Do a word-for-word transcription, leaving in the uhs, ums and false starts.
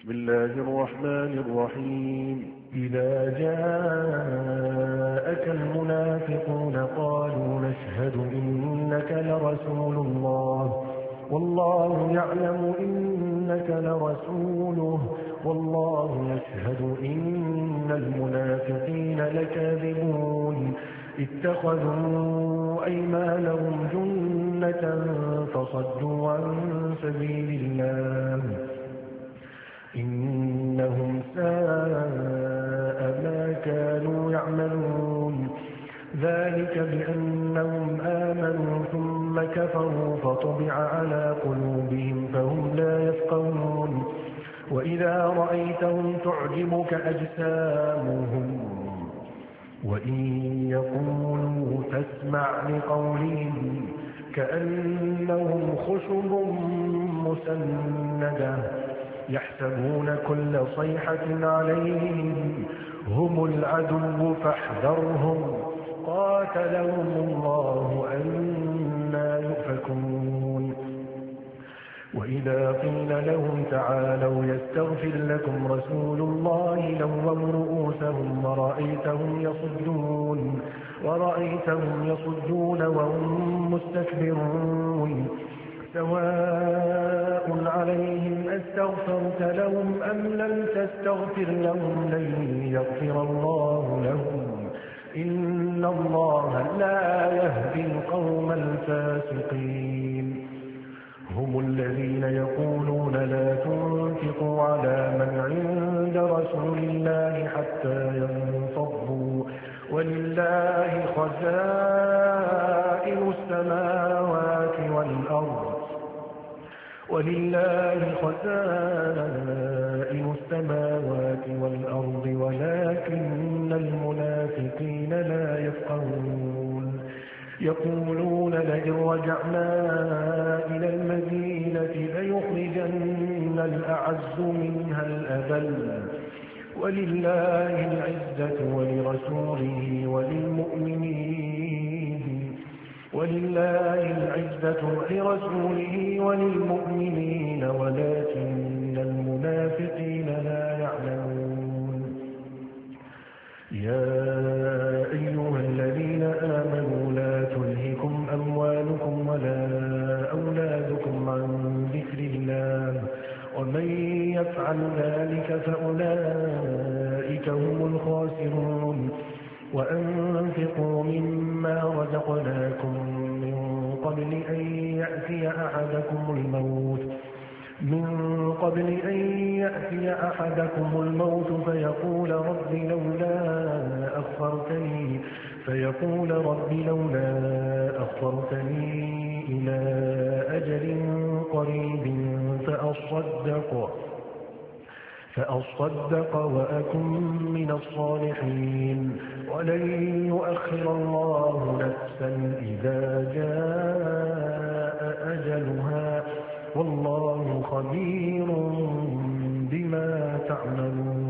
بسم الله الرحمن الرحيم إذا جاءك المنافقون قالوا نشهد إنك لرسول الله والله يعلم إنك لرسوله والله يشهد إن المنافقين لكاذبون اتخذوا أيمانهم جنة فصدوا عن سبيل الله إنهم ساء ما كانوا يعملون ذلك بأنهم آمنوا ثم كفروا فطبع على قلوبهم فهم لا يفقهون وإذا رأيتهم تعجبك أجسامهم وإن يقولوا تسمع لقولهم كأنهم خشب مسندة يحسبون كل صيحة عليهم هم العدو فاحذرهم قاتلهم الله أنى يؤفكون وإذا قيل لهم تعالوا يستغفر لكم رسول الله لووا رؤوسهم ورأيتهم يصدون ورأيتهم يصدون وهم مستكبرون سواء عليهم أستغفرت لهم أم لم تستغفر لهم لن يغفر الله لهم إن الله لا يهدي القوم الفاسقين هم الذين يقولون لا تنفقوا على من عند رسول الله حتى ينفضوا ولله خزائن السماوات والأرض ولله خزائن السماوات والأرض ولكن المنافقين لا يفقهون يقولون لئن رجعنا إلى المدينة ليخرجن الأعز منها الأذل ولله العزة ولرسوله وللمؤمنين ولله العزة ولرسوله وللمؤمنين ولكن المنافقين لا يعلمون يا أيها الذين آمنوا لا تلهكم أموالكم ولا أولادكم عن ذكر الله ومن يفعل ذلك فأولئك هم الخاسرون وأنفقوا مما رزقناكم من قبل أن يأتي أحدكم الموت من قبل أن يأتي أحدكم الموت فيقول رب لولا أخرتني فيقول رب لولا أخرتني إلى أجل قريب فأصدق فأصدق وأكن من الصالحين ولن يؤخر الله نفسا إذا جاء أجلها والله خبير بما تعملون